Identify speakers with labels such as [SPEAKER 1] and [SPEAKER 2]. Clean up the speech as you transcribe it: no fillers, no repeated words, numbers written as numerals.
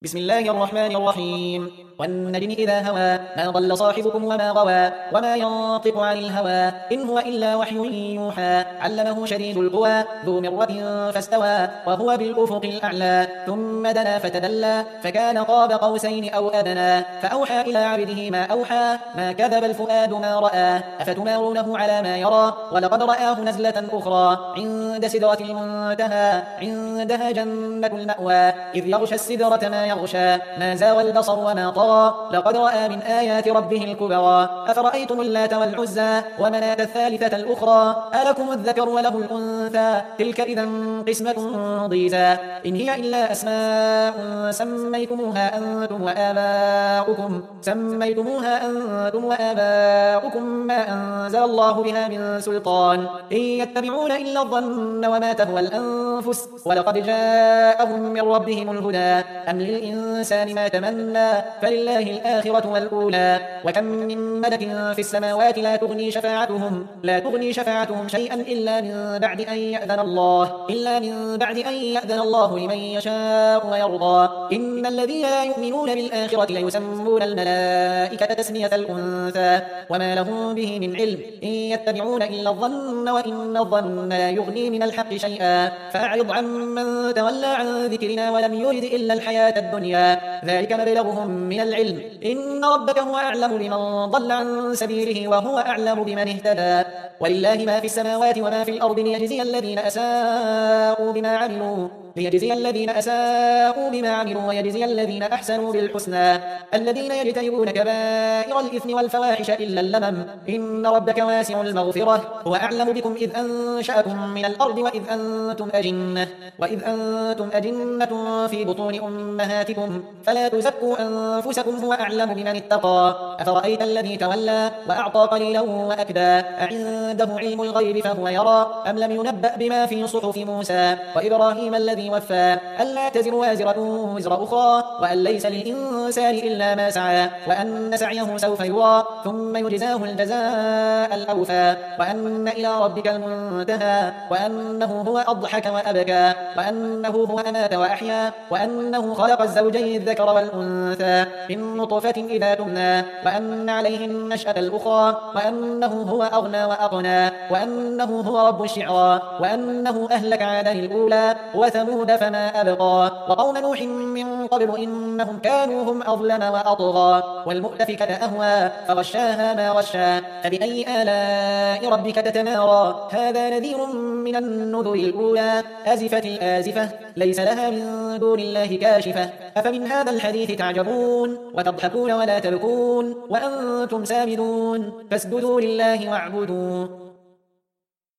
[SPEAKER 1] بسم الله الرحمن الرحيم. والنجم إذا هوى ما ضل صاحبكم وما غوى وما ينطق عن الهوى إن هو إلا وحي يوحى علمه شديد القوى ذو مرة فاستوى وهو بالأفق الأعلى ثم دنا فتدلى فكان قاب قوسين أو أدنى فأوحى إلى عبده ما أوحى ما كذب الفؤاد ما رأى أفتمارونه على ما يرى ولقد رآه نزلة أخرى عند سدرة المنتهى عندها جنة المأوى إذ يغشى السدرة ما يغشى ما زاغ البصر وما طغى لقد رأى من آيات ربه الكبرى أفرأيتم اللات والعزى ومناة الثالثة الأخرى ألكم الذكر وله الأنثى تلك إذا قسمة ضيزى إن هي إلا أسماء سميتموها أنتم وآباؤكم ما أنزل الله بها من سلطان إن يتبعون إلا الظن وما تهوى الأنفس ولقد جاءهم من ربهم الهدى أم للإنسان ما تمنى فلله الآخرة والأولى وكم من ملك في السماوات لا تغني شفاعتهم شيئا إلا من بعد أن يأذن الله لمن يشاء ويرضى إن الذين لا يؤمنون بالآخرة ليسمون الملائكة تسمية الأنثى وما لهم به من علم إن يتبعون إلا الظن وإن الظن لا يغني من الحق شيئا فأعرض عمن تولى عن ذكرنا ولم يرد إلا الحياة الدنيا ذلك مبلغهم من العلم إن ربك هو أعلم بمن ضل عن سبيله وهو أعلم بمن اهتدى ولله ما في السماوات وما في الأرض ليجزي الذين أساءوا بما عملوا ويجزي الذين أحسنوا بالحسنى الذين يجتنبون كبائر الإثم والفواحش إلا اللمم إن ربك واسع المغفرة هو أعلم بكم إذ أنشأكم من الأرض وإذ أنتم أجنة في بطون أمهاتكم فلا تزكوا أنفسكم هو أعلم بمن اتقى أفرأيت الذي تولى وأعطى قليلا وأكدى أعنده علم الغيب فهو يرى أم لم ينبأ بما في صحف موسى وإبراهيم الذي وفى ألا تزر وازرة وزر أخرى وأن ليس للإنسان إلا ما سعى وأن سعيه سوف يرى ثم يجزاه الجزاء الأوفى وأن إلى ربك المنتهى وأنه هو أضحك وأبكى وأنه هو أمات وأحيا وأنه خلق الزوجين الذكر والأنثى من نطفة إذا تمنى وأن عليه النشأة الأخرى وأنه هو أغنى وأقنى وأنه هو رب الشعرى وأنه أهلك عادا الأولى وثمود فما أبقى وقوم نوح من قبل إنهم كانوا هم أظلم وأطغى والمؤتفكة أهوى فغشاها ما غشى فبأي آلاء ربك تتمارى هذا نذير من النذر الأولى أزفت الآزفة ليس لها من دون الله كاشفة أفمن هذا الحديث تعجبون وتضحكون ولا تبكون وأنتم سامدون فاسجدوا لله واعبدوا